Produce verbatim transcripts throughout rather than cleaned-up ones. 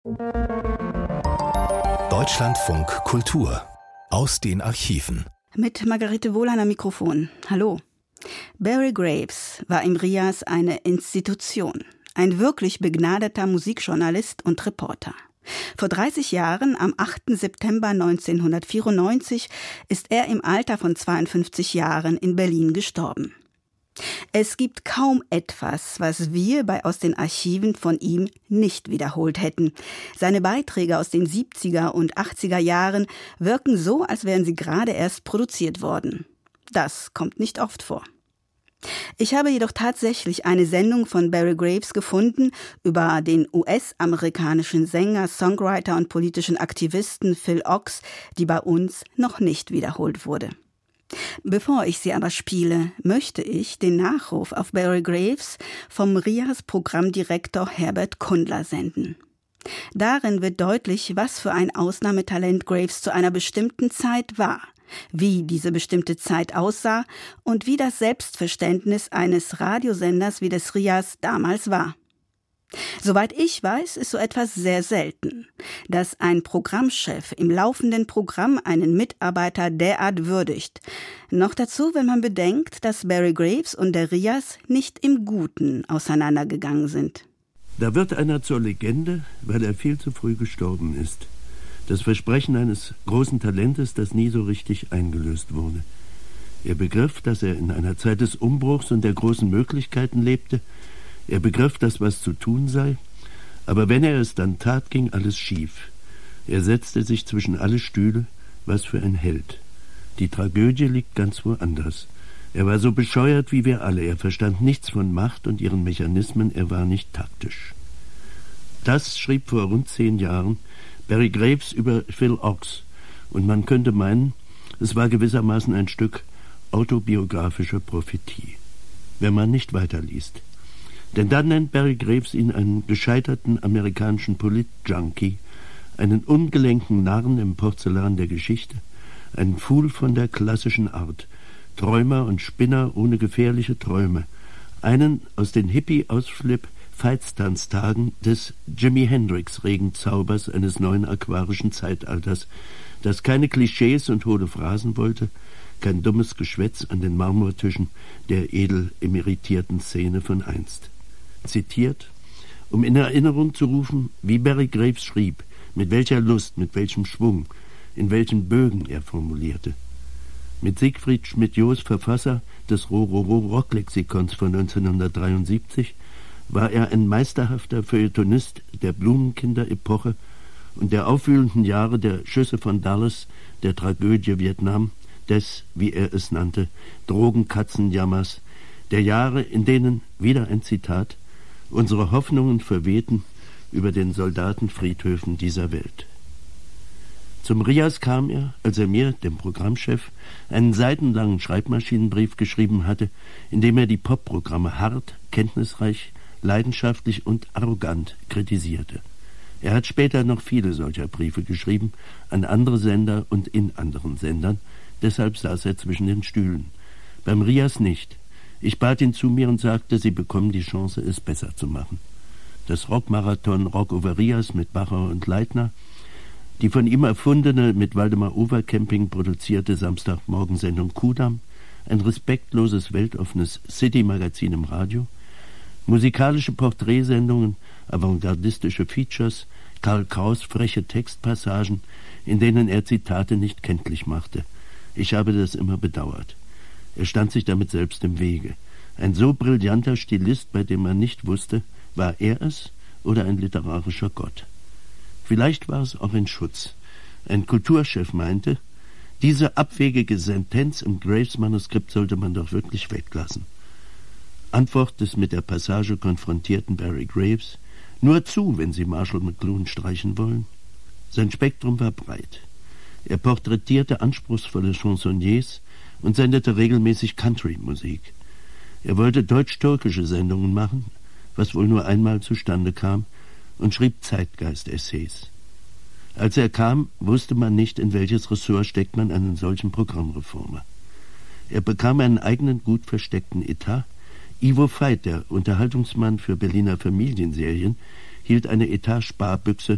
Deutschlandfunk Kultur aus den Archiven. Mit Margarete Wohlan am Mikrofon. Hallo. Barry Graves war im RIAS eine Institution. Ein wirklich begnadeter Musikjournalist und Reporter. Vor dreißig Jahren, am achten September neunzehnhundertvierundneunzig, ist er im Alter von zweiundfünfzig Jahren in Berlin gestorben. Es gibt kaum etwas, was wir bei Aus den Archiven von ihm nicht wiederholt hätten. Seine Beiträge aus den siebziger und achtziger Jahren wirken so, als wären sie gerade erst produziert worden. Das kommt nicht oft vor. Ich habe jedoch tatsächlich eine Sendung von Barry Graves gefunden über den U S-amerikanischen Sänger, Songwriter und politischen Aktivisten Phil Ochs, die bei uns noch nicht wiederholt wurde. Bevor ich sie aber spiele, möchte ich den Nachruf auf Barry Graves vom RIAS-Programmdirektor Herbert Kundler senden. Darin wird deutlich, was für ein Ausnahmetalent Graves zu einer bestimmten Zeit war, wie diese bestimmte Zeit aussah und wie das Selbstverständnis eines Radiosenders wie des RIAS damals war. Soweit ich weiß, ist so etwas sehr selten, dass ein Programmchef im laufenden Programm einen Mitarbeiter derart würdigt. Noch dazu, wenn man bedenkt, dass Barry Graves und der RIAS nicht im Guten auseinandergegangen sind. Da wird einer zur Legende, weil er viel zu früh gestorben ist. Das Versprechen eines großen Talentes, das nie so richtig eingelöst wurde. Er begriff, dass er in einer Zeit des Umbruchs und der großen Möglichkeiten lebte. Er begriff, dass was zu tun sei, aber wenn er es dann tat, ging alles schief. Er setzte sich zwischen alle Stühle, was für ein Held. Die Tragödie liegt ganz woanders. Er war so bescheuert wie wir alle, er verstand nichts von Macht und ihren Mechanismen, er war nicht taktisch. Das schrieb vor rund zehn Jahren Barry Graves über Phil Ochs, und man könnte meinen, es war gewissermaßen ein Stück autobiografischer Prophetie, wenn man nicht weiterliest. Denn dann nennt Barry Graves ihn einen gescheiterten amerikanischen Polit-Junkie, einen ungelenken Narren im Porzellan der Geschichte, einen Fool von der klassischen Art, Träumer und Spinner ohne gefährliche Träume, einen aus den Hippie-Ausflip-Feitstanztagen des Jimi Hendrix-Regenzaubers eines neuen aquarischen Zeitalters, das keine Klischees und hohle Phrasen wollte, kein dummes Geschwätz an den Marmortischen der edel emeritierten Szene von einst. Zitiert, um in Erinnerung zu rufen, wie Barry Graves schrieb, mit welcher Lust, mit welchem Schwung, in welchen Bögen er formulierte. Mit Siegfried Schmidt-Joos, Verfasser des Rororo-Rocklexikons von neunzehnhundertdreiundsiebzig, war er ein meisterhafter Feuilletonist der Blumenkinder-Epoche und der aufwühlenden Jahre der Schüsse von Dallas, der Tragödie Vietnam, des, wie er es nannte, Drogenkatzenjammers, der Jahre, in denen, wieder ein Zitat, unsere Hoffnungen verwehten über den Soldatenfriedhöfen dieser Welt. Zum RIAS kam er, als er mir, dem Programmchef, einen seitenlangen Schreibmaschinenbrief geschrieben hatte, in dem er die Popprogramme hart, kenntnisreich, leidenschaftlich und arrogant kritisierte. Er hat später noch viele solcher Briefe geschrieben, an andere Sender und in anderen Sendern, deshalb saß er zwischen den Stühlen. Beim RIAS nicht. Ich bat ihn zu mir und sagte, Sie bekommen die Chance, es besser zu machen. Das Rockmarathon Rock over RIAS mit Bacher und Leitner, die von ihm erfundene, mit Waldemar Overcamping produzierte Samstagmorgensendung Kudamm, ein respektloses, weltoffenes City-Magazin im Radio, musikalische Porträtsendungen, avantgardistische Features, Karl Kraus freche Textpassagen, in denen er Zitate nicht kenntlich machte. Ich habe das immer bedauert. Er stand sich damit selbst im Wege. Ein so brillanter Stilist, bei dem man nicht wusste, war er es oder ein literarischer Gott. Vielleicht war es auch ein Schutz. Ein Kulturchef meinte, diese abwegige Sentenz im Graves-Manuskript sollte man doch wirklich weglassen. Antwort des mit der Passage konfrontierten Barry Graves: Nur zu, wenn Sie Marshall McLuhan streichen wollen. Sein Spektrum war breit. Er porträtierte anspruchsvolle Chansonniers und sendete regelmäßig Country-Musik. Er wollte deutsch-türkische Sendungen machen, was wohl nur einmal zustande kam, und schrieb Zeitgeist-Essays. Als er kam, wusste man nicht, in welches Ressort steckt man einen solchen Programmreformer. Er bekam einen eigenen, gut versteckten Etat. Ivo Veit, der Unterhaltungsmann für Berliner Familienserien, hielt eine Etat-Sparbüchse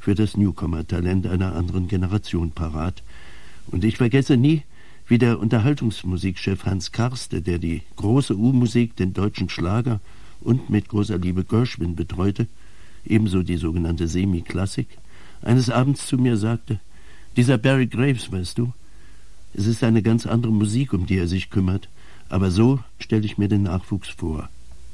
für das Newcomer-Talent einer anderen Generation parat. Und ich vergesse nie, wie der Unterhaltungsmusikchef Hans Karste, der die große U-Musik, den deutschen Schlager und mit großer Liebe Gershwin betreute, ebenso die sogenannte Semi-Klassik, eines Abends zu mir sagte: Dieser Barry Graves, weißt du, es ist eine ganz andere Musik, um die er sich kümmert, aber so stelle ich mir den Nachwuchs vor.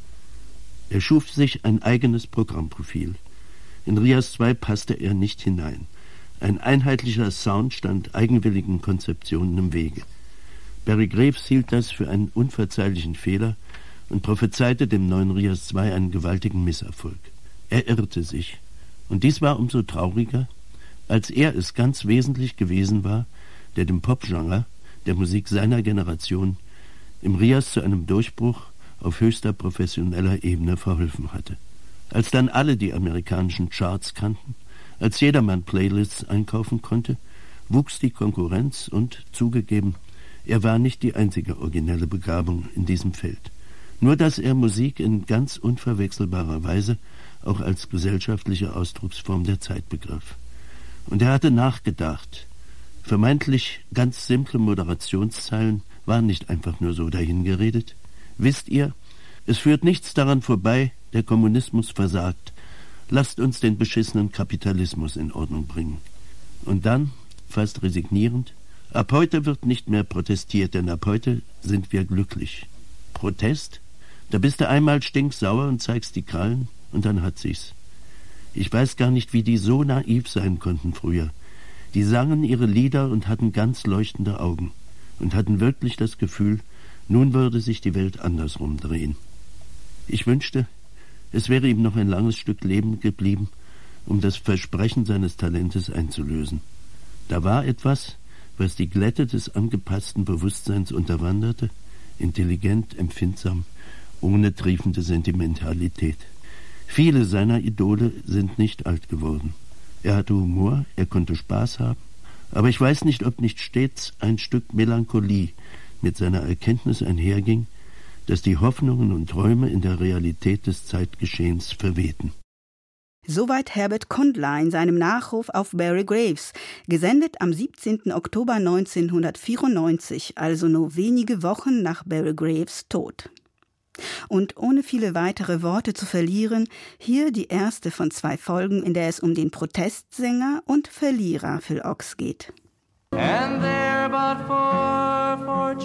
Er schuf sich ein eigenes Programmprofil. In Rias zwei passte er nicht hinein. Ein einheitlicher Sound stand eigenwilligen Konzeptionen im Wege. Barry Graves hielt das für einen unverzeihlichen Fehler und prophezeite dem neuen Rias zwei einen gewaltigen Misserfolg. Er irrte sich. Und dies war umso trauriger, als er es ganz wesentlich gewesen war, der dem Popgenre, der Musik seiner Generation, im Rias zu einem Durchbruch auf höchster professioneller Ebene verholfen hatte. Als dann alle die amerikanischen Charts kannten, als jedermann Playlists einkaufen konnte, wuchs die Konkurrenz und, zugegeben, er war nicht die einzige originelle Begabung in diesem Feld. Nur dass er Musik in ganz unverwechselbarer Weise auch als gesellschaftliche Ausdrucksform der Zeit begriff. Und er hatte nachgedacht. Vermeintlich ganz simple Moderationszeilen waren nicht einfach nur so dahingeredet. Wisst ihr, es führt nichts daran vorbei, der Kommunismus versagt. Lasst uns den beschissenen Kapitalismus in Ordnung bringen. Und dann, fast resignierend, ab heute wird nicht mehr protestiert, denn ab heute sind wir glücklich. Protest? Da bist du einmal stinksauer und zeigst die Krallen und dann hat sich's. Ich weiß gar nicht, wie die so naiv sein konnten früher. Die sangen ihre Lieder und hatten ganz leuchtende Augen und hatten wirklich das Gefühl, nun würde sich die Welt andersrum drehen. Ich wünschte, es wäre ihm noch ein langes Stück Leben geblieben, um das Versprechen seines Talentes einzulösen. Da war etwas, was die Glätte des angepassten Bewusstseins unterwanderte, intelligent, empfindsam, ohne triefende Sentimentalität. Viele seiner Idole sind nicht alt geworden. Er hatte Humor, er konnte Spaß haben, aber ich weiß nicht, ob nicht stets ein Stück Melancholie mit seiner Erkenntnis einherging, dass die Hoffnungen und Träume in der Realität des Zeitgeschehens verwehten. Soweit Herbert Kondler in seinem Nachruf auf Barry Graves, gesendet am siebzehnten Oktober neunzehnhundertvierundneunzig, also nur wenige Wochen nach Barry Graves Tod. Und ohne viele weitere Worte zu verlieren, hier die erste von zwei Folgen, in der es um den Protestsänger und Verlierer Phil Ochs geht. And there but for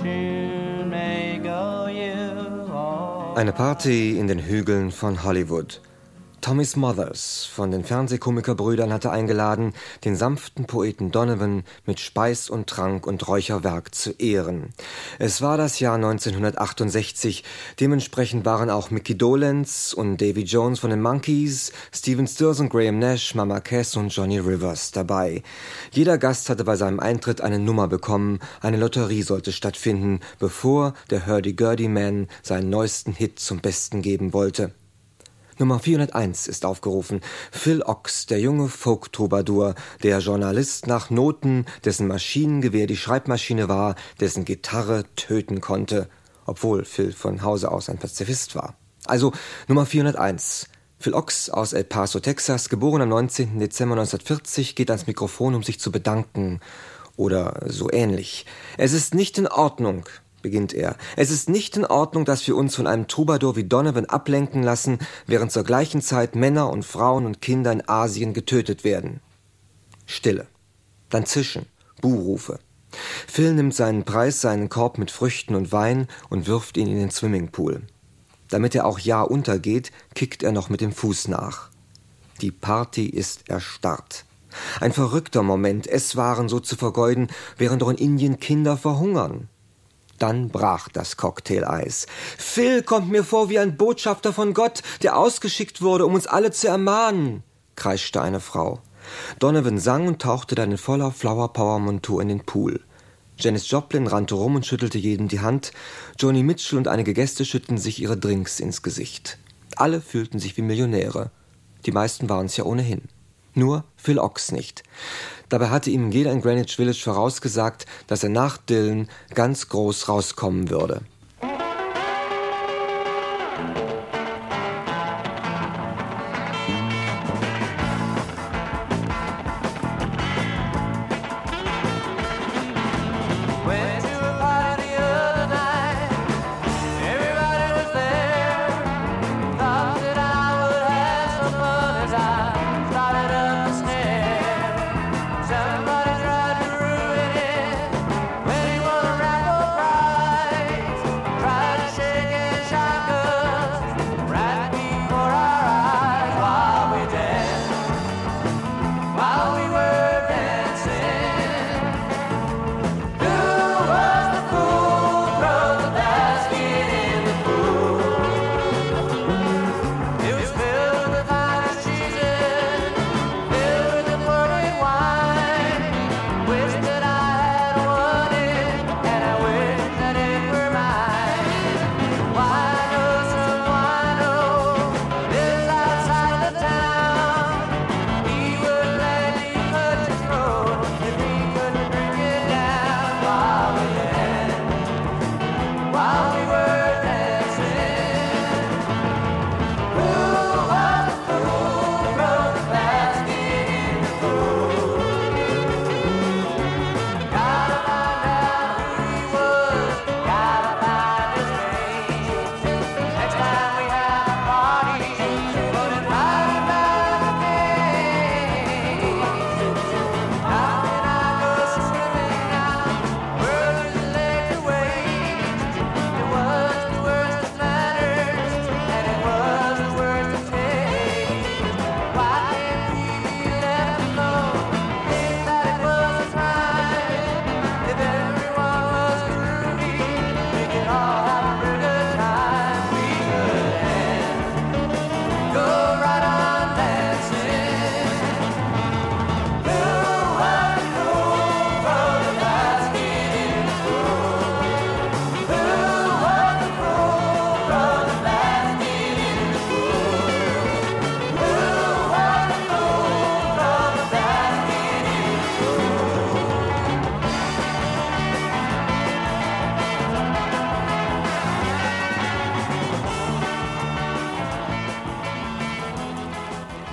fortune may go you all. Eine Party in den Hügeln von Hollywood. Tommy Smothers von den Fernsehkomikerbrüdern hatte eingeladen, den sanften Poeten Donovan mit Speis und Trank und Räucherwerk zu ehren. Es war das Jahr neunzehnhundertachtundsechzig. Dementsprechend waren auch Mickey Dolenz und Davy Jones von den Monkees, Stephen Stills und Graham Nash, Mama Cass und Johnny Rivers dabei. Jeder Gast hatte bei seinem Eintritt eine Nummer bekommen. Eine Lotterie sollte stattfinden, bevor der Hurdy-Gurdy-Man seinen neuesten Hit zum Besten geben wollte. Nummer vierhunderteins ist aufgerufen. Phil Ochs, der junge Folk-Troubadour, der Journalist nach Noten, dessen Maschinengewehr die Schreibmaschine war, dessen Gitarre töten konnte, obwohl Phil von Hause aus ein Pazifist war. Also Nummer vierhunderteins. Phil Ochs aus El Paso, Texas, geboren am neunzehnten Dezember neunzehnhundertvierzig, geht ans Mikrofon, um sich zu bedanken. Oder so ähnlich. Es ist nicht in Ordnung, beginnt er. Es ist nicht in Ordnung, dass wir uns von einem Troubadour wie Donovan ablenken lassen, während zur gleichen Zeit Männer und Frauen und Kinder in Asien getötet werden. Stille. Dann Zischen, Buhrufe. Phil nimmt seinen Preis, seinen Korb mit Früchten und Wein und wirft ihn in den Swimmingpool. Damit er auch ja untergeht, kickt er noch mit dem Fuß nach. Die Party ist erstarrt. Ein verrückter Moment, Esswaren so zu vergeuden, während doch in Indien Kinder verhungern. Dann brach das Cocktail-Eis. Phil kommt mir vor wie ein Botschafter von Gott, der ausgeschickt wurde, um uns alle zu ermahnen, kreischte eine Frau. Donovan sang und tauchte dann in voller Flower-Power-Montur in den Pool. Janis Joplin rannte rum und schüttelte jedem die Hand. Joni Mitchell und einige Gäste schütteten sich ihre Drinks ins Gesicht. Alle fühlten sich wie Millionäre. Die meisten waren es ja ohnehin. Nur Phil Ochs nicht. Dabei hatte ihm jeder in Greenwich Village vorausgesagt, dass er nach Dylan ganz groß rauskommen würde.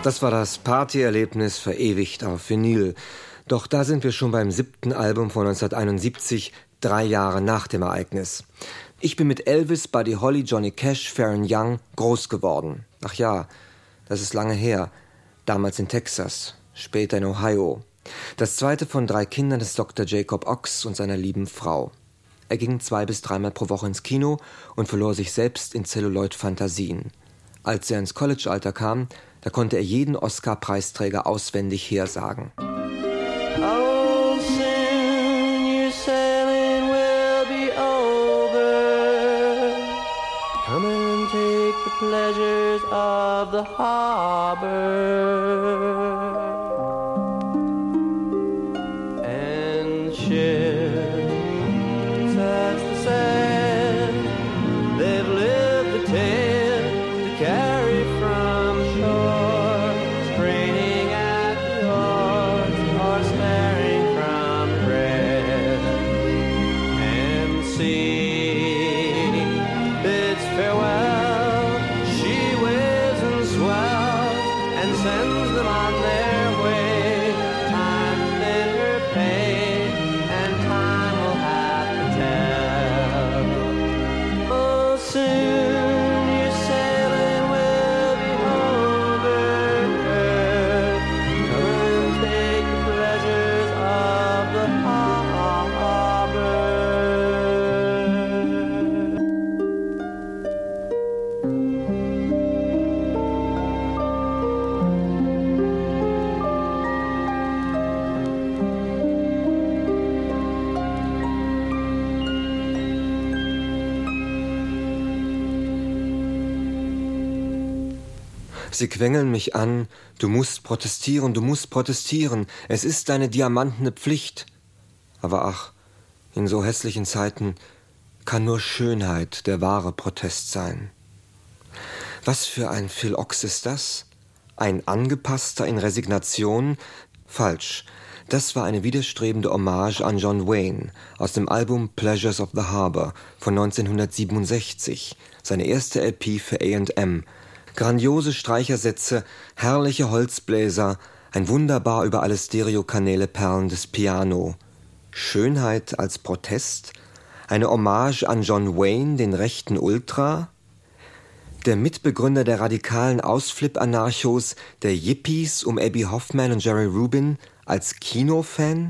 Das war das Partyerlebnis verewigt auf Vinyl. Doch da sind wir schon beim siebten Album von neunzehnhunderteinundsiebzig, drei Jahre nach dem Ereignis. Ich bin mit Elvis, Buddy Holly, Johnny Cash, Faron Young groß geworden. Ach ja, das ist lange her. Damals in Texas, später in Ohio. Das zweite von drei Kindern des Doktor Jacob Ox und seiner lieben Frau. Er ging zwei bis dreimal pro Woche ins Kino und verlor sich selbst in Celluloid-Fantasien. Als er ins College-Alter kam, da konnte er jeden Oscar-Preisträger auswendig hersagen. Oh, soon your sailing will be over. Come and take the pleasures of the harbor. And ships touch the sand. They've lived the tale to carry from shore, straining at the oars or staring from the rail. And sea bids farewell, she waves and swells and sends them on their way. Time's been her pain, and time will have to tell. Oh, soon your sailing will be over, girl. Come and take the pleasures of the harbor. Sie quengeln mich an, du musst protestieren, du musst protestieren, es ist deine diamantene Pflicht. Aber ach, in so hässlichen Zeiten kann nur Schönheit der wahre Protest sein. Was für ein Phil Ochs ist das? Ein Angepasster in Resignation? Falsch. Das war eine widerstrebende Hommage an John Wayne aus dem Album Pleasures of the Harbor von neunzehnhundertsiebenundsechzig, seine erste L P für A and M. Grandiose Streichersätze, herrliche Holzbläser, ein wunderbar über alle Stereokanäle perlendes Piano. Schönheit als Protest? Eine Hommage an John Wayne, den rechten Ultra? Der Mitbegründer der radikalen Ausflip-Anarchos, der Yippies um Abbie Hoffman und Jerry Rubin, als Kinofan?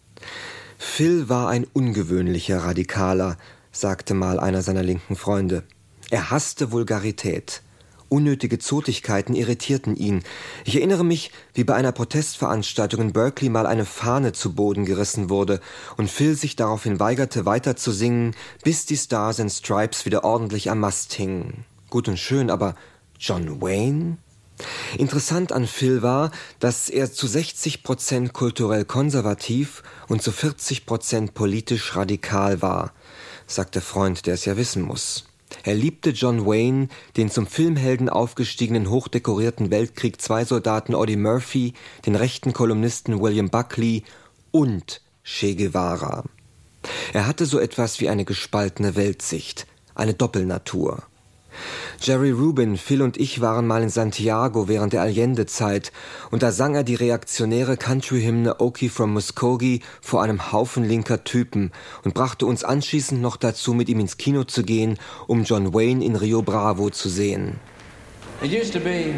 Phil war ein ungewöhnlicher Radikaler, sagte mal einer seiner linken Freunde. Er hasste Vulgarität. Unnötige Zotigkeiten irritierten ihn. Ich erinnere mich, wie bei einer Protestveranstaltung in Berkeley mal eine Fahne zu Boden gerissen wurde und Phil sich daraufhin weigerte, weiter zu singen, bis die Stars and Stripes wieder ordentlich am Mast hingen. Gut und schön, aber John Wayne? Interessant an Phil war, dass er zu sechzig Prozent kulturell konservativ und zu vierzig Prozent politisch radikal war, sagt der Freund, der es ja wissen muss. Er liebte John Wayne, den zum Filmhelden aufgestiegenen hochdekorierten Weltkrieg-zwei-Soldaten Audie Murphy, den rechten Kolumnisten William Buckley und Che Guevara. Er hatte so etwas wie eine gespaltene Weltsicht, eine Doppelnatur. Jerry Rubin, Phil und ich waren mal in Santiago während der Allende-Zeit und da sang er die reaktionäre Country-Hymne Okie from Muskogee vor einem Haufen linker Typen und brachte uns anschließend noch dazu, mit ihm ins Kino zu gehen, um John Wayne in Rio Bravo zu sehen. It used to be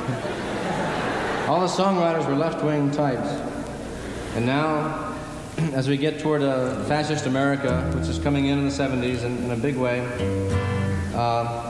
all the songwriters were left-wing types, and now as we get toward a fascist America, which is coming in in the seventies in, in a big way, uh,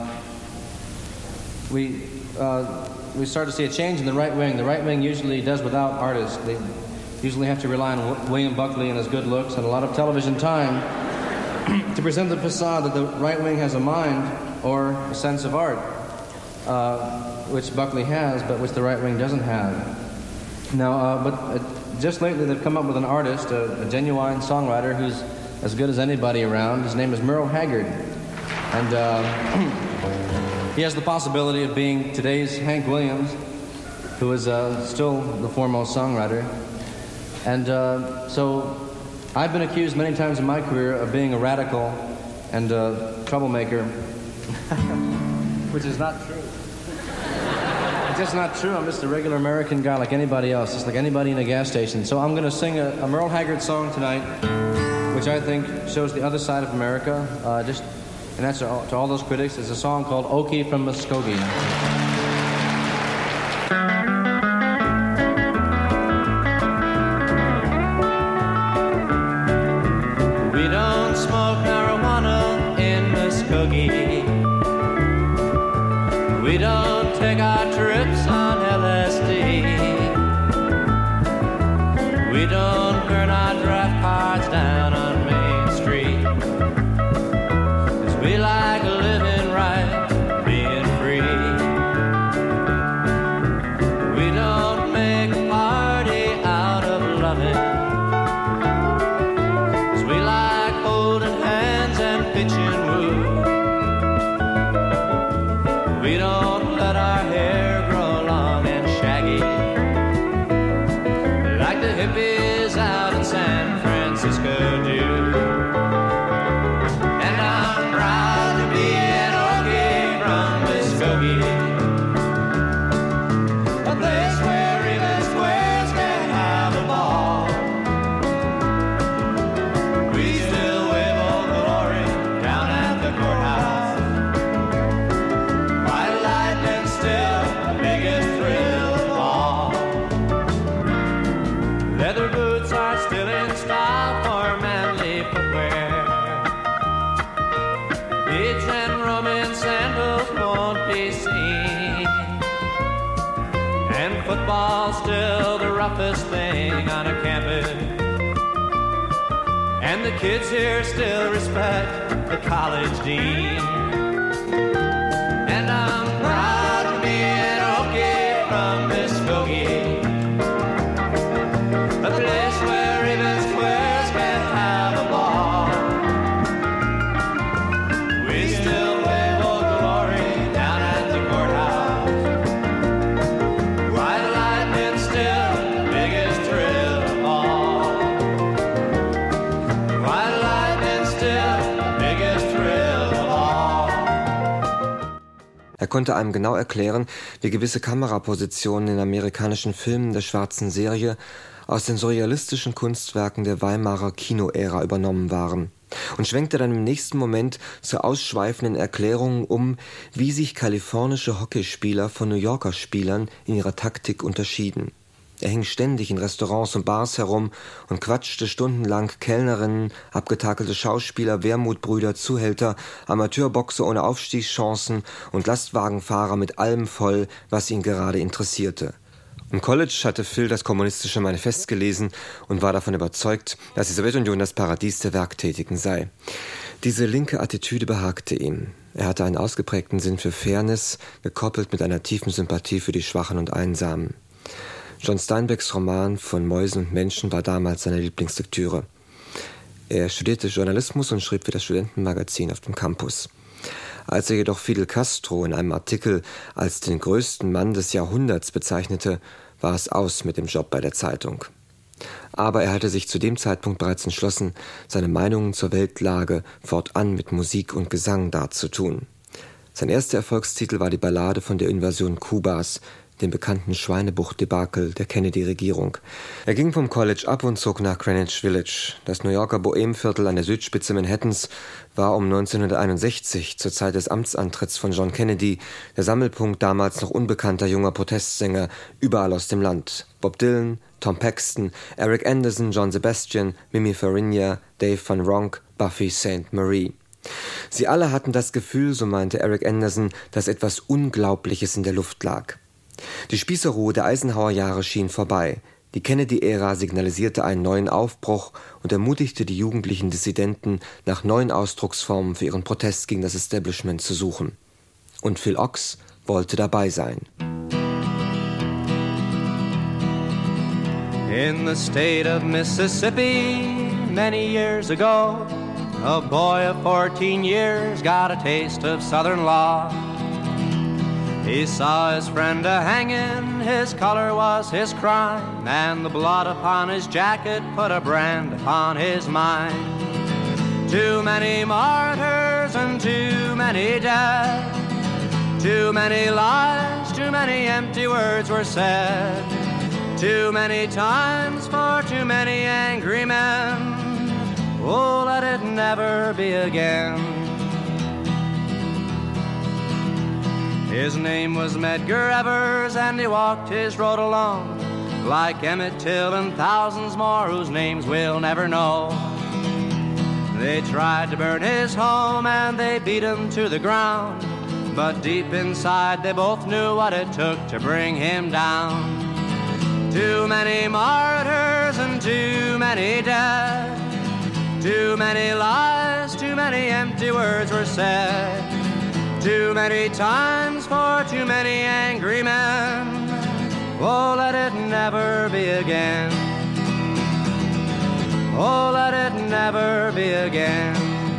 we uh, we start to see a change in the right wing. The right wing usually does without artists. They usually have to rely on William Buckley and his good looks and a lot of television time to present the facade that the right wing has a mind or a sense of art, uh, which Buckley has, but which the right wing doesn't have. Now, uh, but uh, just lately they've come up with an artist, a, a genuine songwriter who's as good as anybody around. His name is Merle Haggard, and uh, he has the possibility of being today's Hank Williams, who is uh, still the foremost songwriter. And uh, so I've been accused many times in my career of being a radical and a troublemaker, which is not true. It's just not true. I'm just a regular American guy like anybody else, just like anybody in a gas station. So I'm going to sing a, a Merle Haggard song tonight, which I think shows the other side of America. Uh, just, and that's to all, to all those critics. It's a song called Okie from Muskogee. We don't smoke marijuana in Muskogee. We don't take our trips on L S D. We don't burn our draft cards down on Main Street. 'Cause we like living right, being free. We don't make a party out of loving. 'Cause we like holding hands and pitching woo. We don't let our hair grow long and shaggy like the hippies out in San Francisco do. And I'm proud to be an Okie from Muskogee, a place where even squares can have a ball. We still wave Old Glory down at the courthouse. Leather boots are still in style for manly footwear. Beads and Roman sandals won't be seen. And football's still the roughest thing on a campus. And the kids here still respect the college dean. And I'm proud to be an Okie from Muskogee, a place where even squares can have a ball. We still wave Old Glory down at the courthouse. White lightning still the biggest thrill of all. White lightning still the biggest thrill of all. Er konnte einem genau erklären, wie gewisse Kamerapositionen in amerikanischen Filmen der schwarzen Serie aus den surrealistischen Kunstwerken der Weimarer Kinoära übernommen waren und schwenkte dann im nächsten Moment zu ausschweifenden Erklärungen um, wie sich kalifornische Hockeyspieler von New Yorker Spielern in ihrer Taktik unterschieden. Er hing ständig in Restaurants und Bars herum und quatschte stundenlang Kellnerinnen, abgetakelte Schauspieler, Wermutbrüder, Zuhälter, Amateurboxer ohne Aufstiegschancen und Lastwagenfahrer mit allem voll, was ihn gerade interessierte. Im College hatte Phil das kommunistische Manifest gelesen und war davon überzeugt, dass die Sowjetunion das Paradies der Werktätigen sei. Diese linke Attitüde behagte ihm. Er hatte einen ausgeprägten Sinn für Fairness, gekoppelt mit einer tiefen Sympathie für die Schwachen und Einsamen. John Steinbecks Roman Von Mäusen und Menschen war damals seine Lieblingslektüre. Er studierte Journalismus und schrieb für das Studentenmagazin auf dem Campus. Als er jedoch Fidel Castro in einem Artikel als den größten Mann des Jahrhunderts bezeichnete, war es aus mit dem Job bei der Zeitung. Aber er hatte sich zu dem Zeitpunkt bereits entschlossen, seine Meinungen zur Weltlage fortan mit Musik und Gesang darzutun. Sein erster Erfolgstitel war die Ballade von der Invasion Kubas, dem bekannten Schweinebucht-Debakel der Kennedy-Regierung. Er ging vom College ab und zog nach Greenwich Village. Das New Yorker Bohemviertel an der Südspitze Manhattans war um neunzehnhunderteinundsechzig, zur Zeit des Amtsantritts von John Kennedy, der Sammelpunkt damals noch unbekannter junger Protestsänger überall aus dem Land. Bob Dylan, Tom Paxton, Eric Anderson, John Sebastian, Mimi Farina, Dave Van Ronk, Buffy Sainte Marie. Sie alle hatten das Gefühl, so meinte Eric Anderson, dass etwas Unglaubliches in der Luft lag. Die Spießerruhe der Eisenhower-Jahre schien vorbei. Die Kennedy-Ära signalisierte einen neuen Aufbruch und ermutigte die jugendlichen Dissidenten, nach neuen Ausdrucksformen für ihren Protest gegen das Establishment zu suchen. Und Phil Ochs wollte dabei sein. In the state of Mississippi, many years ago, a boy of fourteen years got a taste of Southern law. He saw his friend a-hangin', his color was his crime, and the blood upon his jacket put a brand upon his mind. Too many martyrs and too many dead, too many lives too many empty words were said, too many times for too many angry men. Oh, let it never be again. His name was Medgar Evers, and he walked his road alone, like Emmett Till and thousands more whose names we'll never know. They tried to burn his home and they beat him to the ground, but deep inside they both knew what it took to bring him down. Too many martyrs and too many dead, too many lies, too many empty words were said, too many times for too many angry men. Oh, let it never be again. Oh, let it never be again.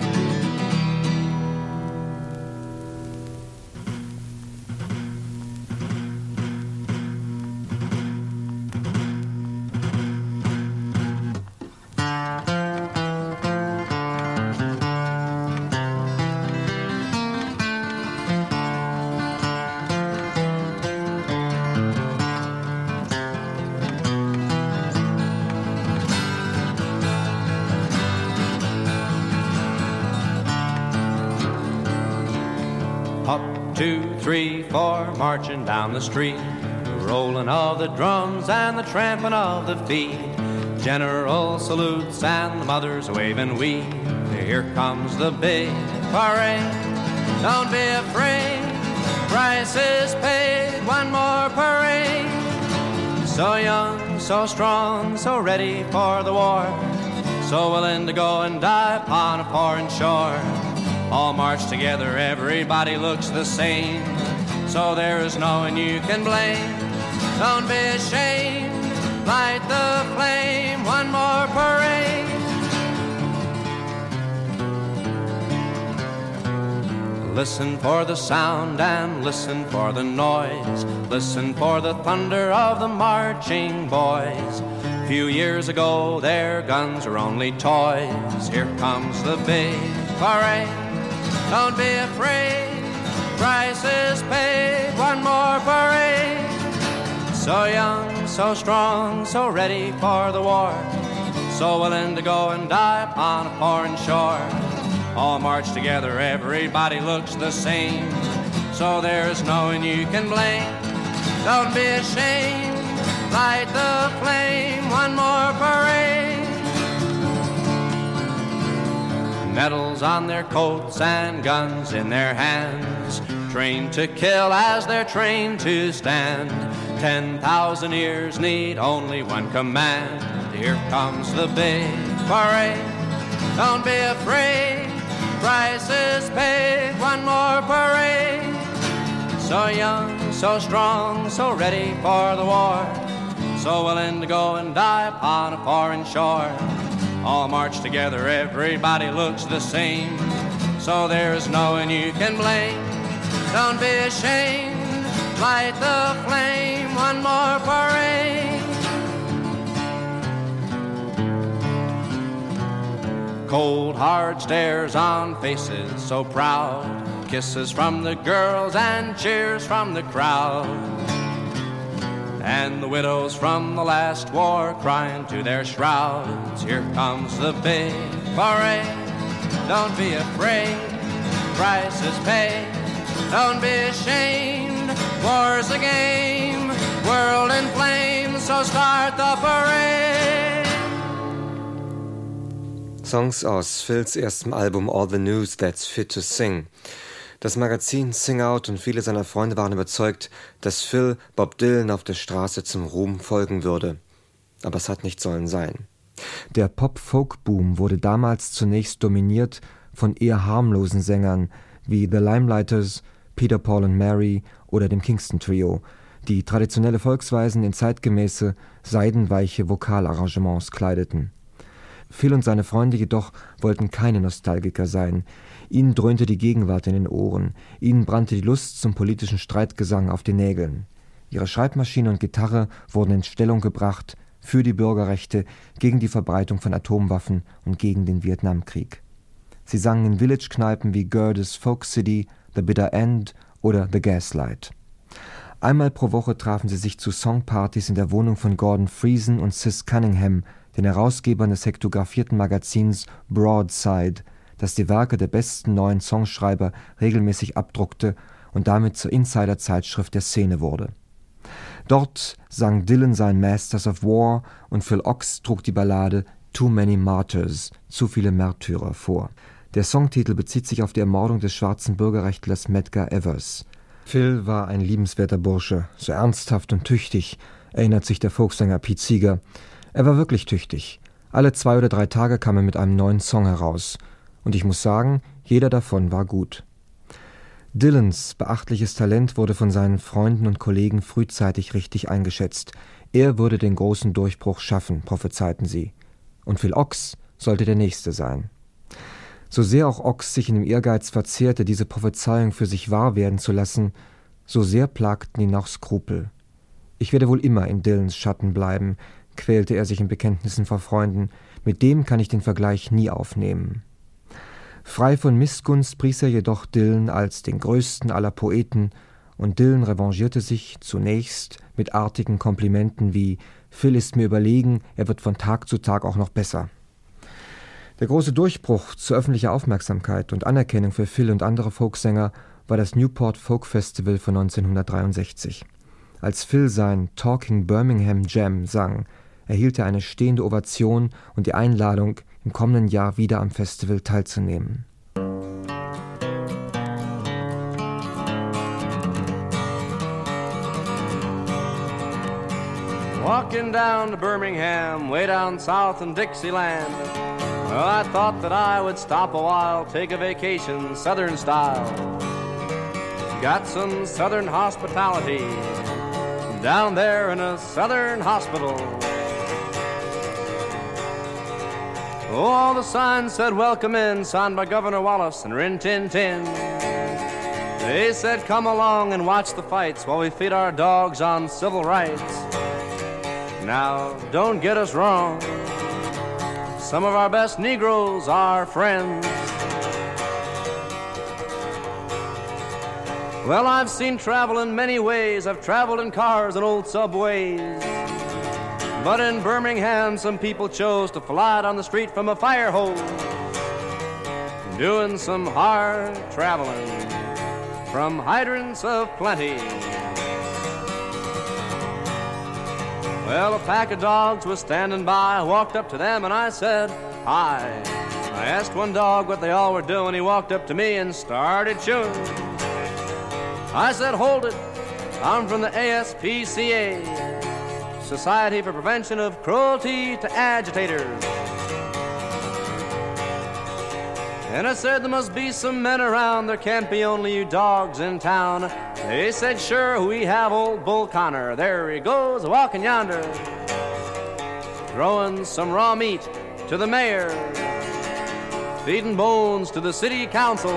Two, three, four, marching down the street, the rolling of the drums and the tramping of the feet, general salutes and the mothers waving weed. Here comes the big parade. Don't be afraid, price is paid. One more parade. So young, so strong, so ready for the war, so willing to go and die upon a foreign shore. All march together, everybody looks the same, so there is no one you can blame. Don't be ashamed, light the flame, one more parade. Listen for the sound and listen for the noise, listen for the thunder of the marching boys. A few years ago their guns were only toys. Here comes the big parade. Don't be afraid, price is paid, one more parade. So young, so strong, so ready for the war, so willing to go and die upon a foreign shore. All march together, everybody looks the same, so there's no one you can blame. Don't be ashamed, light the flame, one more parade. Medals on their coats and guns in their hands, trained to kill as they're trained to stand. Ten thousand ears need only one command. Here comes the big parade. Don't be afraid, price is paid, one more parade. So young, so strong, so ready for the war, so willing to go and die upon a foreign shore. All march together, everybody looks the same, so there's no one you can blame. Don't be ashamed, light the flame, one more parade. Cold, hard stares on faces so proud, kisses from the girls and cheers from the crowd. And the widows from the last war crying to their shrouds. Here comes the big parade. Don't be afraid, price is paid. Don't be ashamed, war's a game, world in flames, so start the parade. Songs aus Phils erstem Album All the News That's Fit to Sing. Das Magazin Sing Out und viele seiner Freunde waren überzeugt, dass Phil Bob Dylan auf der Straße zum Ruhm folgen würde. Aber es hat nicht sollen sein. Der Pop-Folk-Boom wurde damals zunächst dominiert von eher harmlosen Sängern wie The Limelighters, Peter, Paul and Mary oder dem Kingston Trio, die traditionelle Volksweisen in zeitgemäße, seidenweiche Vokalarrangements kleideten. Phil und seine Freunde jedoch wollten keine Nostalgiker sein. Ihnen dröhnte die Gegenwart in den Ohren. Ihnen brannte die Lust zum politischen Streitgesang auf den Nägeln. Ihre Schreibmaschine und Gitarre wurden in Stellung gebracht für die Bürgerrechte, gegen die Verbreitung von Atomwaffen und gegen den Vietnamkrieg. Sie sangen in Village-Kneipen wie Gerdes Folk City, The Bitter End oder The Gaslight. Einmal pro Woche trafen sie sich zu Songpartys in der Wohnung von Gordon Friesen und Sis Cunningham, den Herausgebern des hektographierten Magazins Broadside, das die Werke der besten neuen Songschreiber regelmäßig abdruckte und damit zur Insider-Zeitschrift der Szene wurde. Dort sang Dylan sein Masters of War und Phil Ochs trug die Ballade Too Many Martyrs, zu viele Märtyrer, vor. Der Songtitel bezieht sich auf die Ermordung des schwarzen Bürgerrechtlers Medgar Evers. Phil war ein liebenswerter Bursche, so ernsthaft und tüchtig, erinnert sich der Folksänger Pete Seeger. Er war wirklich tüchtig. Alle zwei oder drei Tage kam er mit einem neuen Song heraus. Und ich muss sagen, jeder davon war gut. Dylans beachtliches Talent wurde von seinen Freunden und Kollegen frühzeitig richtig eingeschätzt. Er würde den großen Durchbruch schaffen, prophezeiten sie. Und Phil Ochs sollte der Nächste sein. So sehr auch Ochs sich in dem Ehrgeiz verzehrte, diese Prophezeiung für sich wahr werden zu lassen, so sehr plagten ihn auch Skrupel. »Ich werde wohl immer in Dylans Schatten bleiben«, quälte er sich in Bekenntnissen vor Freunden. »Mit dem kann ich den Vergleich nie aufnehmen.« Frei von Missgunst pries er jedoch Dylan als den größten aller Poeten, und Dylan revanchierte sich zunächst mit artigen Komplimenten wie »Phil ist mir überlegen, er wird von Tag zu Tag auch noch besser«. Der große Durchbruch zu öffentlicher Aufmerksamkeit und Anerkennung für Phil und andere Folksänger war das Newport Folk Festival von neunzehnhundertdreiundsechzig. Als Phil sein Talking Birmingham Jam sang, erhielt er eine stehende Ovation und die Einladung, im kommenden Jahr wieder am Festival teilzunehmen. Walking down to Birmingham, way down south in Dixieland. Well, I thought that I would stop a while, take a vacation, southern style. Got some southern hospitality down there in a southern hospital. Oh, all the signs said welcome in, signed by Governor Wallace and Rin Tin Tin. They said come along and watch the fights while we feed our dogs on civil rights. Now, don't get us wrong, some of our best Negroes are friends. Well, I've seen travel in many ways. I've traveled in cars and old subways. But in Birmingham, some people chose to fly down the street from a fire hose, doing some hard traveling from hydrants of plenty. Well, a pack of dogs was standing by. I walked up to them and I said, hi. I asked one dog what they all were doing. He walked up to me and started chewing. I said, hold it, I'm from the A S P C A, Society for Prevention of Cruelty to Agitators. And I said, there must be some men around, there can't be only you dogs in town. They said, sure, we have old Bull Connor, there he goes, walking yonder, throwing some raw meat to the mayor, feeding bones to the city council.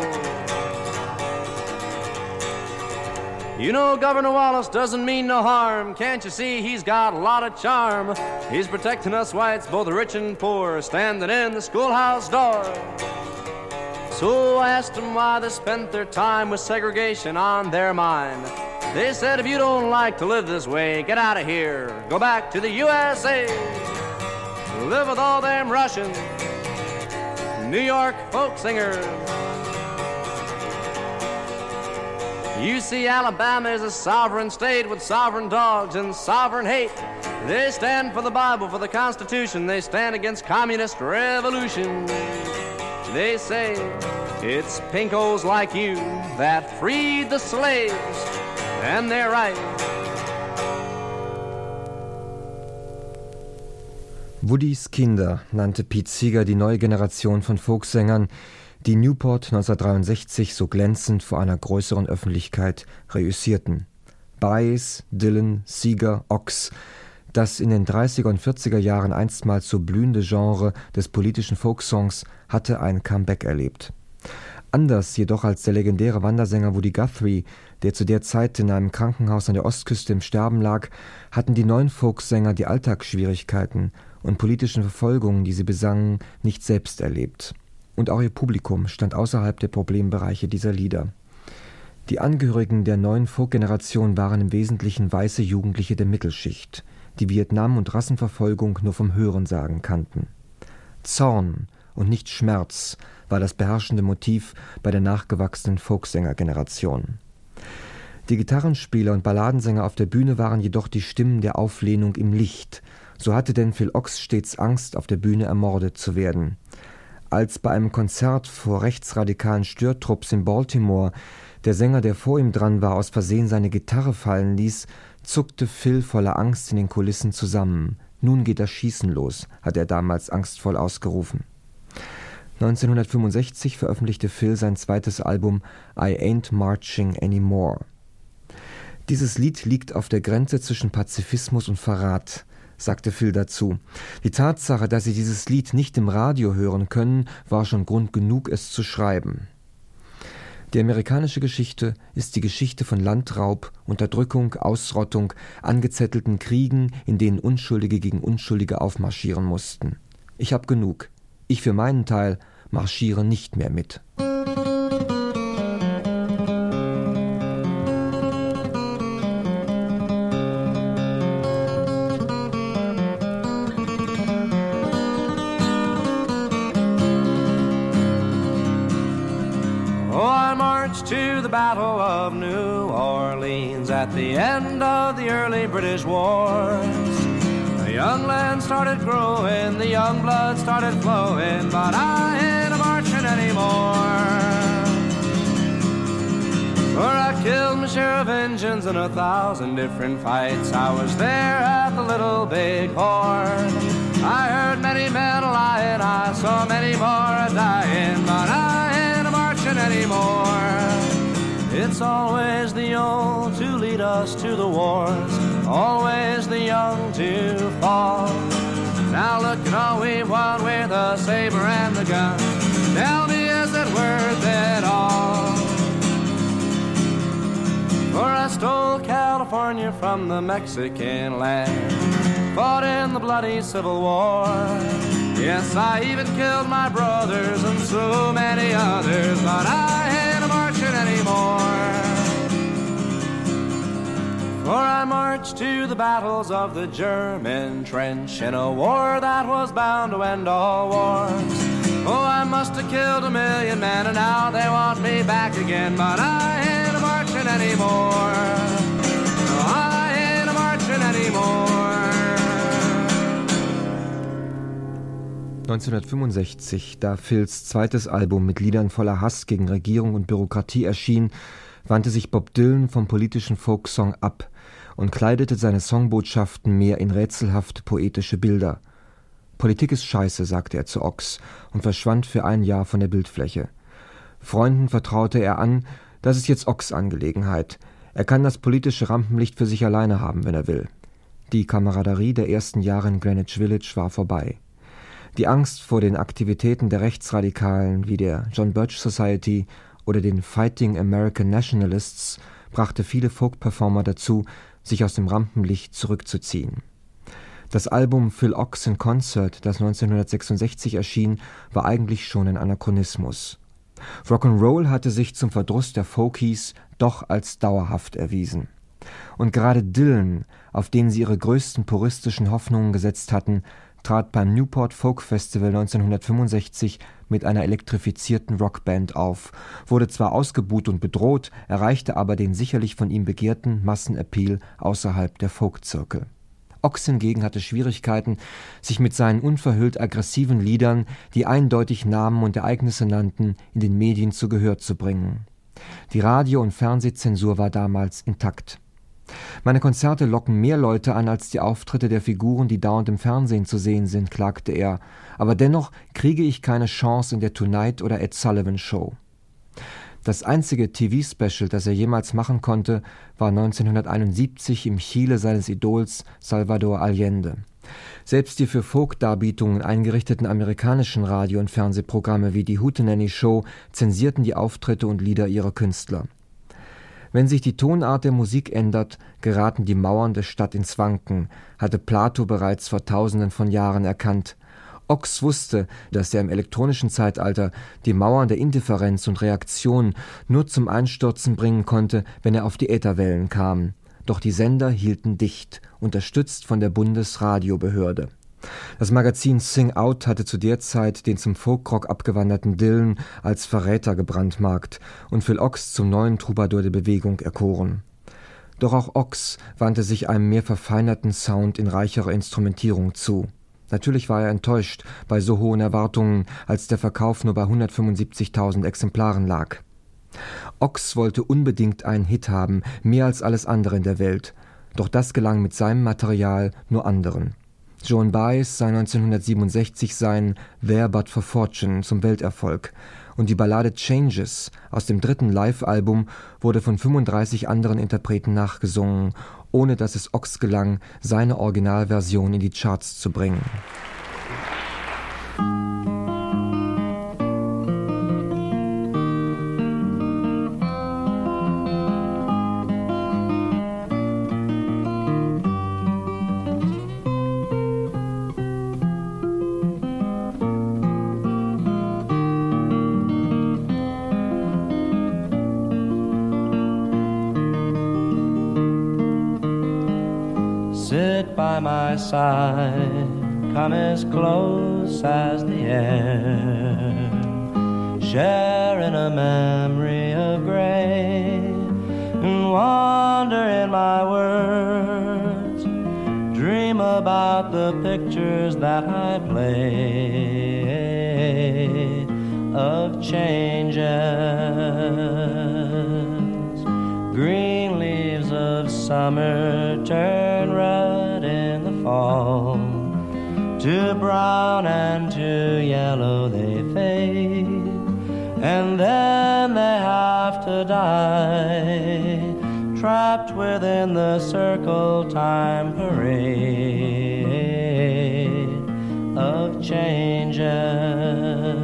You know Governor Wallace doesn't mean no harm. Can't you see he's got a lot of charm? He's protecting us whites, both rich and poor, standing in the schoolhouse door. So I asked them why they spent their time with segregation on their mind. They said, if you don't like to live this way, get out of here, go back to the U S A. Live with all them Russian New York folk singers. You see, Alabama is a sovereign state with sovereign dogs and sovereign hate. They stand for the Bible, for the Constitution. They stand against communist revolution. They say it's pinkos like you that freed the slaves, and they're right. Woodys Kinder nannte Pete Seeger die neue Generation von Folksängern, die Newport neunzehnhundertdreiundsechzig so glänzend vor einer größeren Öffentlichkeit reüssierten. Baez, Dylan, Seeger, Ochs, das in den dreißiger und vierziger Jahren einstmals so blühende Genre des politischen Folksongs hatte ein Comeback erlebt. Anders jedoch als der legendäre Wandersänger Woody Guthrie, der zu der Zeit in einem Krankenhaus an der Ostküste im Sterben lag, hatten die neuen Folksänger die Alltagsschwierigkeiten und politischen Verfolgungen, die sie besangen, nicht selbst erlebt. Und auch ihr Publikum stand außerhalb der Problembereiche dieser Lieder. Die Angehörigen der neuen Folk-Generation waren im Wesentlichen weiße Jugendliche der Mittelschicht, die Vietnam- und Rassenverfolgung nur vom Hörensagen kannten. Zorn und nicht Schmerz war das beherrschende Motiv bei der nachgewachsenen Folksänger-Generation. Die Gitarrenspieler und Balladensänger auf der Bühne waren jedoch die Stimmen der Auflehnung im Licht. So hatte denn Phil Ochs stets Angst, auf der Bühne ermordet zu werden. Als bei einem Konzert vor rechtsradikalen Störtrupps in Baltimore der Sänger, der vor ihm dran war, aus Versehen seine Gitarre fallen ließ, zuckte Phil voller Angst in den Kulissen zusammen. »Nun geht das Schießen los«, hat er damals angstvoll ausgerufen. neunzehnhundertfünfundsechzig veröffentlichte Phil sein zweites Album »I Ain't Marching Anymore«. Dieses Lied liegt auf der Grenze zwischen Pazifismus und Verrat, sagte Phil dazu. Die Tatsache, dass sie dieses Lied nicht im Radio hören können, war schon Grund genug, es zu schreiben. Die amerikanische Geschichte ist die Geschichte von Landraub, Unterdrückung, Ausrottung, angezettelten Kriegen, in denen Unschuldige gegen Unschuldige aufmarschieren mussten. Ich hab genug. Ich für meinen Teil marschiere nicht mehr mit. To the Battle of New Orleans at the end of the early British wars. The young land started growing, the young blood started flowing, but I ain't a marching anymore. For I killed my share of Injuns in a thousand different fights. I was there at the Little Big Horn. I heard many men lying, I saw many more a-dying, but I ain't a marching anymore. It's always the old to lead us to the wars, always the young to fall. Now look at all we've won with the saber and the gun. Tell me, is it worth it all? For I stole California from the Mexican land, fought in the bloody Civil War. Yes, I even killed my brothers and so many others, but I ain't a marching anymore. For I marched to the battles of the German trench in a war that was bound to end all wars. Oh, I must have killed a million men and now they want me back again, but I ain't a marching anymore. No, I ain't a marching anymore. neunzehnhundertfünfundsechzig, da Phils zweites Album mit Liedern voller Hass gegen Regierung und Bürokratie erschien, wandte sich Bob Dylan vom politischen Folksong ab und kleidete seine Songbotschaften mehr in rätselhaft poetische Bilder. »Politik ist scheiße«, sagte er zu Ochs und verschwand für ein Jahr von der Bildfläche. Freunden vertraute er an, das ist jetzt Ochs' Angelegenheit. Er kann das politische Rampenlicht für sich alleine haben, wenn er will. Die Kameraderie der ersten Jahre in Greenwich Village war vorbei. Die Angst vor den Aktivitäten der Rechtsradikalen wie der John Birch Society oder den Fighting American Nationalists brachte viele Folk-Performer dazu, sich aus dem Rampenlicht zurückzuziehen. Das Album Phil Ochs in Concert, das neunzehnhundertsechsundsechzig erschien, war eigentlich schon ein Anachronismus. Rock'n'Roll hatte sich zum Verdruss der Folkies doch als dauerhaft erwiesen. Und gerade Dylan, auf den sie ihre größten puristischen Hoffnungen gesetzt hatten, trat beim Newport Folk Festival neunzehnhundertfünfundsechzig mit einer elektrifizierten Rockband auf, wurde zwar ausgebuht und bedroht, erreichte aber den sicherlich von ihm begehrten Massenappeal außerhalb der Folkzirkel. Ochs hingegen hatte Schwierigkeiten, sich mit seinen unverhüllt aggressiven Liedern, die eindeutig Namen und Ereignisse nannten, in den Medien zu Gehör zu bringen. Die Radio- und Fernsehzensur war damals intakt. »Meine Konzerte locken mehr Leute an als die Auftritte der Figuren, die dauernd im Fernsehen zu sehen sind«, klagte er. »Aber dennoch kriege ich keine Chance in der Tonight oder Ed Sullivan Show.« Das einzige T V-Special, das er jemals machen konnte, war neunzehnhunderteinundsiebzig im Chile seines Idols Salvador Allende. Selbst die für Folk-Darbietungen eingerichteten amerikanischen Radio- und Fernsehprogramme wie die Hootenanny Show zensierten die Auftritte und Lieder ihrer Künstler. Wenn sich die Tonart der Musik ändert, geraten die Mauern der Stadt ins Wanken, hatte Plato bereits vor Tausenden von Jahren erkannt. Ochs wusste, dass er im elektronischen Zeitalter die Mauern der Indifferenz und Reaktion nur zum Einstürzen bringen konnte, wenn er auf die Ätherwellen kam. Doch die Sender hielten dicht, unterstützt von der Bundesradiobehörde. Das Magazin Sing Out hatte zu der Zeit den zum Folkrock abgewanderten Dylan als Verräter gebrandmarkt und Phil Ochs zum neuen Troubadour der Bewegung erkoren. Doch auch Ochs wandte sich einem mehr verfeinerten Sound in reicherer Instrumentierung zu. Natürlich war er enttäuscht bei so hohen Erwartungen, als der Verkauf nur bei hundertfünfundsiebzigtausend Exemplaren lag. Ochs wollte unbedingt einen Hit haben, mehr als alles andere in der Welt. Doch das gelang mit seinem Material nur anderen. Joan Baez sah neunzehnhundertsiebenundsechzig sein There But For Fortune zum Welterfolg. Und die Ballade Changes aus dem dritten Live-Album wurde von fünfunddreißig anderen Interpreten nachgesungen, ohne dass es Ochs gelang, seine Originalversion in die Charts zu bringen. Sit by my side, come as close as the air, share in a memory of gray, and wander in my words, dream about the pictures that I play of changes, green leaves of summer turn red in the fall, to brown and to yellow they fade, and then they have to die, trapped within the circle time parade of changes.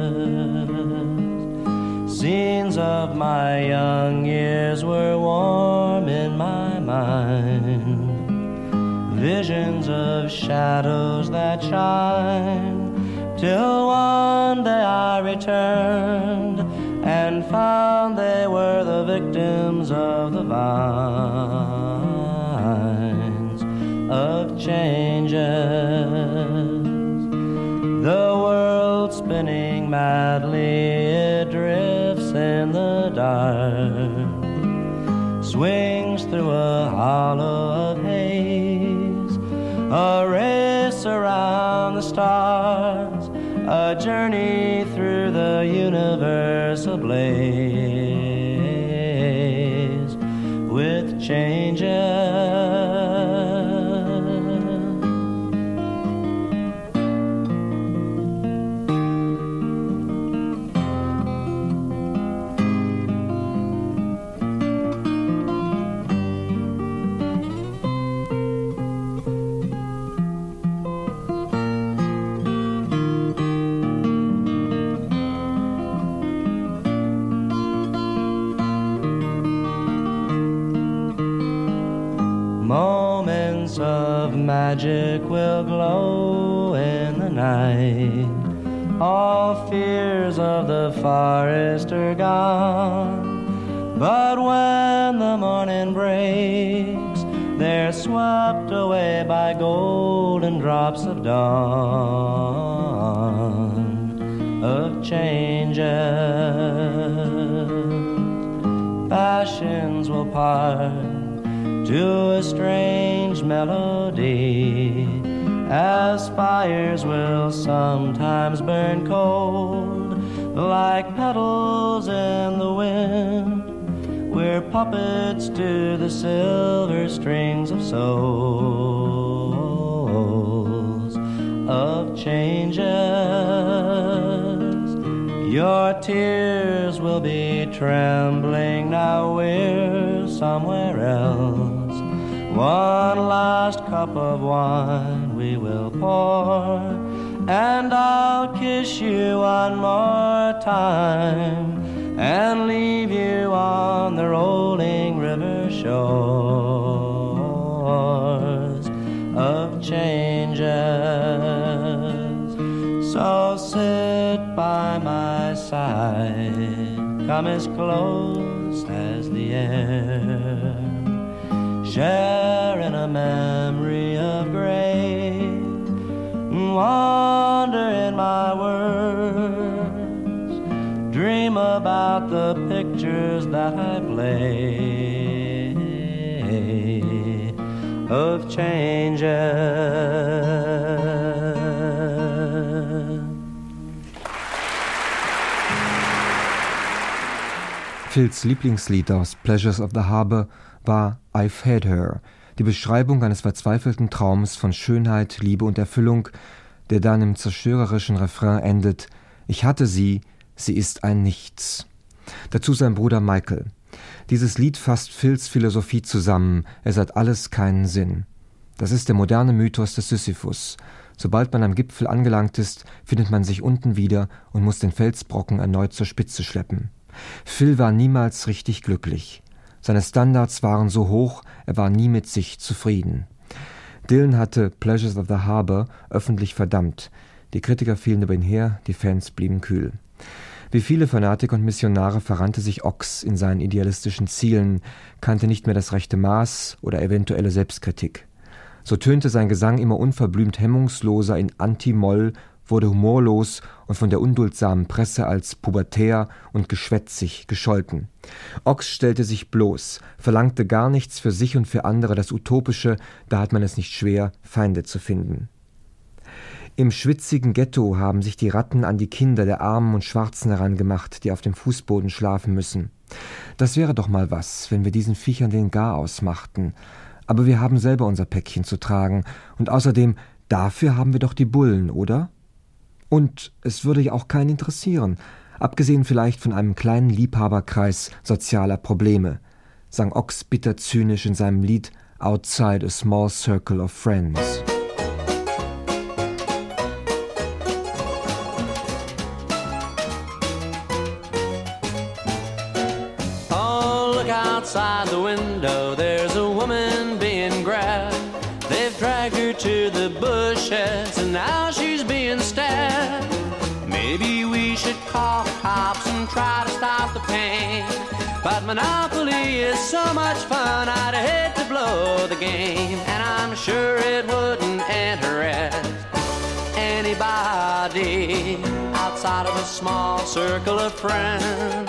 Scenes of my young years were warm in my mind, visions of shadows that shine, till one day I returned and found they were the victims of the vines of changes. The world spinning madly, it drifts in the dark, swings through a hollow of haze, a race around the stars, a journey through the universe ablaze with changes. Moments of magic will glow in the night. All fears of the forest are gone. But when the morning breaks, they're swept away by golden drops of dawn, of changes. Passions will part to a strange melody, as fires will sometimes burn cold, like petals in the wind. We're puppets to the silver strings of souls, of changes. Your tears will be trembling, now we're somewhere else. One last cup of wine we will pour, and I'll kiss you one more time, and leave you on the rolling river shores of changes. So sit by my side, come as close as the air, sharing a memory of grace, wander in my words, dream about the pictures that I play of changes. Phils Lieblingslied aus Pleasures of the Harbour war I've Had Her, die Beschreibung eines verzweifelten Traums von Schönheit, Liebe und Erfüllung, der dann im zerstörerischen Refrain endet: Ich hatte sie, sie ist ein Nichts. Dazu sein Bruder Michael. Dieses Lied fasst Phils Philosophie zusammen, es hat alles keinen Sinn. Das ist der moderne Mythos des Sisyphus. Sobald man am Gipfel angelangt ist, findet man sich unten wieder und muss den Felsbrocken erneut zur Spitze schleppen. Phil war niemals richtig glücklich. Seine Standards waren so hoch, er war nie mit sich zufrieden. Dylan hatte Pleasures of the Harbour öffentlich verdammt. Die Kritiker fielen über ihn her, die Fans blieben kühl. Wie viele Fanatiker und Missionare verrannte sich Ox in seinen idealistischen Zielen, kannte nicht mehr das rechte Maß oder eventuelle Selbstkritik. So tönte sein Gesang immer unverblümt hemmungsloser in Anti-Moll, wurde humorlos und von der unduldsamen Presse als pubertär und geschwätzig gescholten. Ox stellte sich bloß, verlangte gar nichts für sich und für andere, das Utopische, da hat man es nicht schwer, Feinde zu finden. Im schwitzigen Ghetto haben sich die Ratten an die Kinder der Armen und Schwarzen herangemacht, die auf dem Fußboden schlafen müssen. Das wäre doch mal was, wenn wir diesen Viechern den Garaus machten. Aber wir haben selber unser Päckchen zu tragen, und außerdem, dafür haben wir doch die Bullen, oder? Und es würde ja auch keinen interessieren, abgesehen vielleicht von einem kleinen Liebhaberkreis sozialer Probleme, sang Ox bitter zynisch in seinem Lied Outside a Small Circle of Friends. Oh, look outside the window, there's a woman being grabbed. They've dragged her to the bushes and now she's being stabbed. Maybe we should call the cops and try to stop the pain, but Monopoly is so much fun, I'd hate to blow the game, and I'm sure it wouldn't interest anybody outside of a small circle of friends.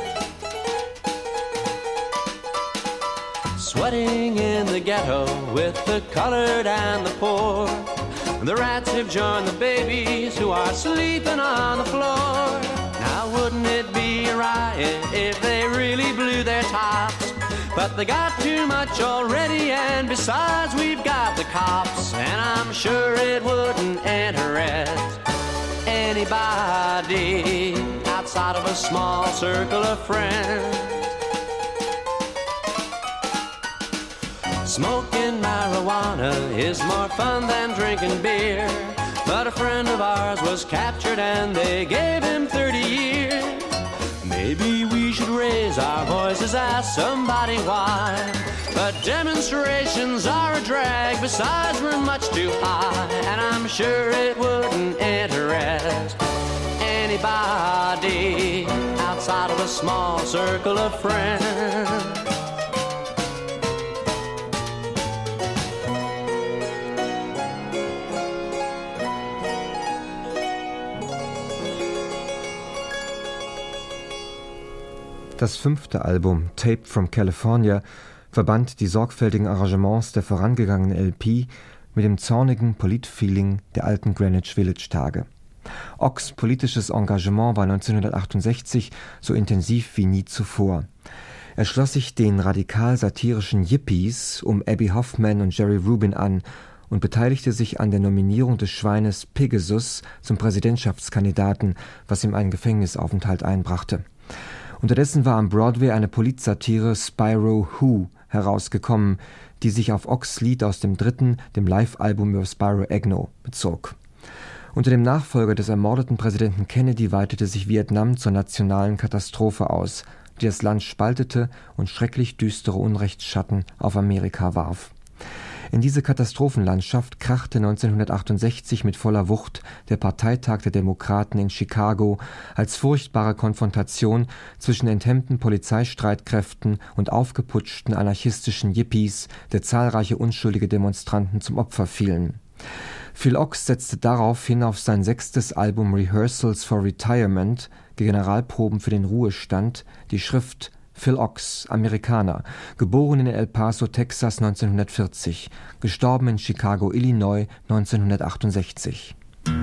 Sweating in the ghetto with the colored and the poor, the rats have joined the babies who are sleeping on the floor. Now wouldn't it be a riot if they really blew their tops? But they got too much already, and besides we've got the cops, and I'm sure it wouldn't interest anybody outside of a small circle of friends. Smoking marijuana is more fun than drinking beer, but a friend of ours was captured and they gave him thirty years. Maybe we should raise our voices, ask somebody why, but demonstrations are a drag, besides we're much too high, and I'm sure it wouldn't interest anybody outside of a small circle of friends. Das fünfte Album, Tape from California, verband die sorgfältigen Arrangements der vorangegangenen L P mit dem zornigen Polit-Feeling der alten Greenwich Village-Tage. Ox' politisches Engagement war neunzehnhundertachtundsechzig so intensiv wie nie zuvor. Er schloss sich den radikal-satirischen Yippies um Abbie Hoffman und Jerry Rubin an und beteiligte sich an der Nominierung des Schweines Pegasus zum Präsidentschaftskandidaten, was ihm einen Gefängnisaufenthalt einbrachte. Unterdessen war am Broadway eine Politsatire Spyro Who herausgekommen, die sich auf Ox' Lied aus dem dritten, dem Live-Album über Spyro Agnew, bezog. Unter dem Nachfolger des ermordeten Präsidenten Kennedy weitete sich Vietnam zur nationalen Katastrophe aus, die das Land spaltete und schrecklich düstere Unrechtsschatten auf Amerika warf. In diese Katastrophenlandschaft krachte neunzehnhundertachtundsechzig mit voller Wucht der Parteitag der Demokraten in Chicago als furchtbare Konfrontation zwischen enthemmten Polizeistreitkräften und aufgeputschten anarchistischen Yippies, der zahlreiche unschuldige Demonstranten zum Opfer fielen. Phil Ochs setzte daraufhin auf sein sechstes Album Rehearsals for Retirement, Generalproben für den Ruhestand, die Schrift Phil Ochs, Amerikaner, geboren in El Paso, Texas neunzehnhundertvierzig, gestorben in Chicago, Illinois neunzehnhundertachtundsechzig.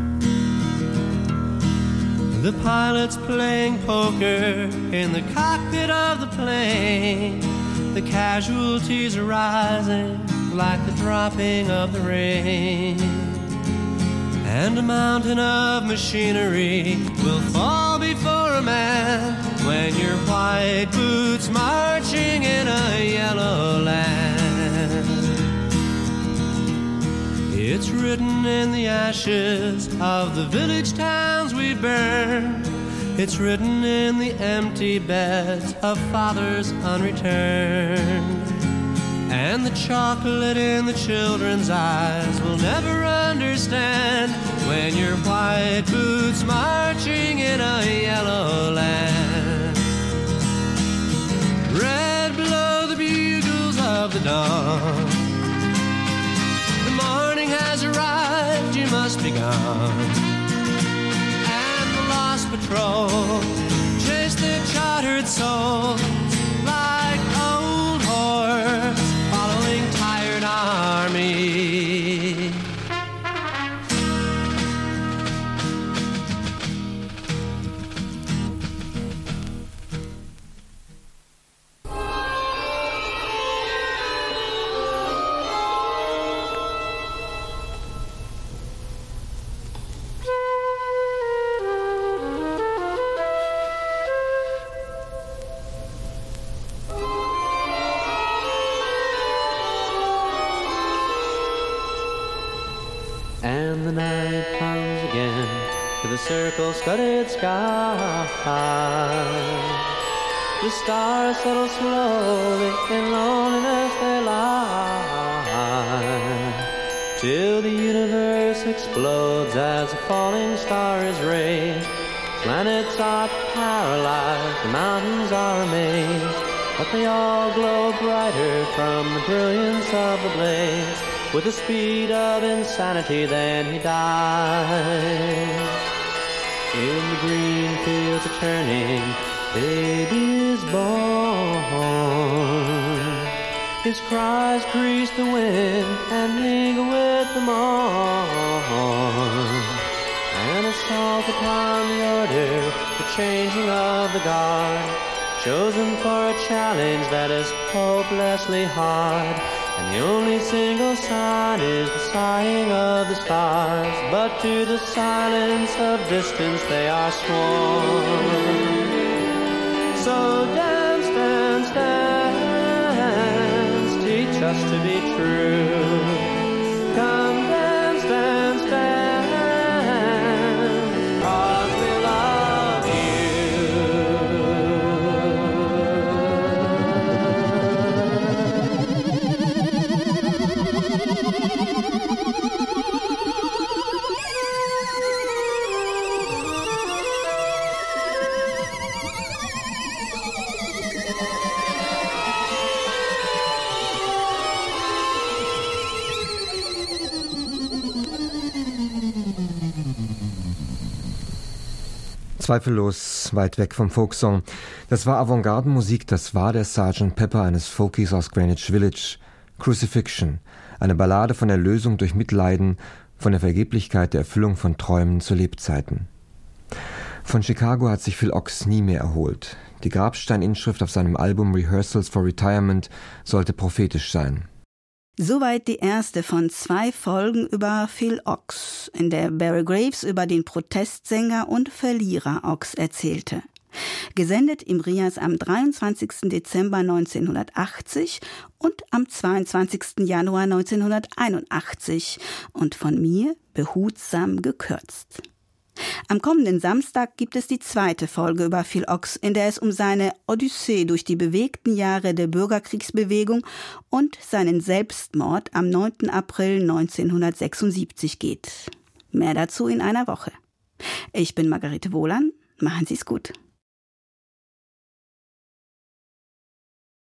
The pilot's playing poker in the cockpit of the plane. The casualties are rising like the dropping of the rain. And a mountain of machinery will fall before a man when your white boots marching in a yellow land. It's written in the ashes of the village towns we burn. It's written in the empty beds of fathers unreturned. And the chocolate in the children's eyes will never understand when your white boots marching in a yellow land. Red blow the bugles of the dawn. The morning has arrived, you must be gone. And the lost patrol chase their chartered souls like old horse following tired army. And the night comes again to the circle-studded sky. The stars settle slowly, in loneliness they lie, till the universe explodes as a falling star is raised. Planets are paralyzed, the mountains are amazed, but they all glow brighter from the brilliance of the blaze. With the speed of insanity, then he died. In the green fields a turning, baby is born. His cries grease the wind and mingle with the morn. An assault upon the order, the changing of the guard, chosen for a challenge that is hopelessly hard. And the only single sign is the sighing of the stars, but to the silence of distance they are sworn. So dance, dance, dance, teach us to be true. Come dance, dance, dance, 'cause we love you. Zweifellos weit weg vom Folksong. Das war Avantgardenmusik, das war der Sergeant Pepper eines Folkies aus Greenwich Village. Crucifixion, eine Ballade von Erlösung durch Mitleiden, von der Vergeblichkeit der Erfüllung von Träumen zu Lebzeiten. Von Chicago hat sich Phil Ochs nie mehr erholt. Die Grabsteininschrift auf seinem Album Rehearsals for Retirement sollte prophetisch sein. Soweit die erste von zwei Folgen über Phil Ochs, in der Barry Graves über den Protestsänger und Verlierer Ochs erzählte. Gesendet im Rias am dreiundzwanzigsten Dezember neunzehnhundertachtzig und am zweiundzwanzigsten Januar neunzehnhunderteinundachtzig und von mir behutsam gekürzt. Am kommenden Samstag gibt es die zweite Folge über Phil Ochs, in der es um seine Odyssee durch die bewegten Jahre der Bürgerkriegsbewegung und seinen Selbstmord am neunten April neunzehnhundertsechsundsiebzig geht. Mehr dazu in einer Woche. Ich bin Margarete Wohlan. Machen Sie's gut.